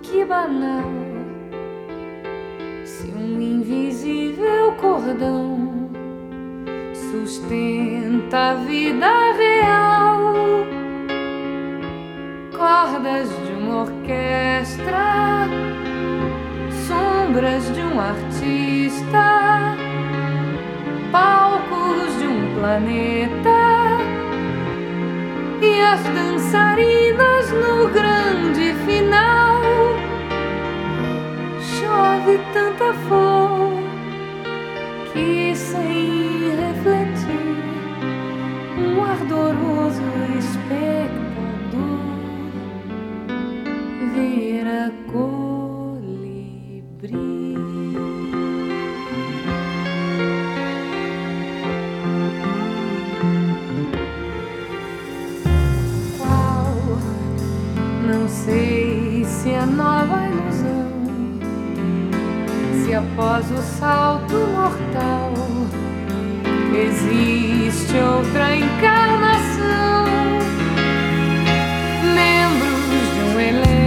que banal, se um invisível cordão sustenta a vida real. Cordas de uma orquestra, sombras de um artista, palcos de um planeta e as dançarinas no grande final. Chove tanta flor que, sem refletir, um ardoroso espectador vira colibri. Qual? Não sei se é nova ilusão, se após o salto mortal existe outra encarnação. Membros de um elenco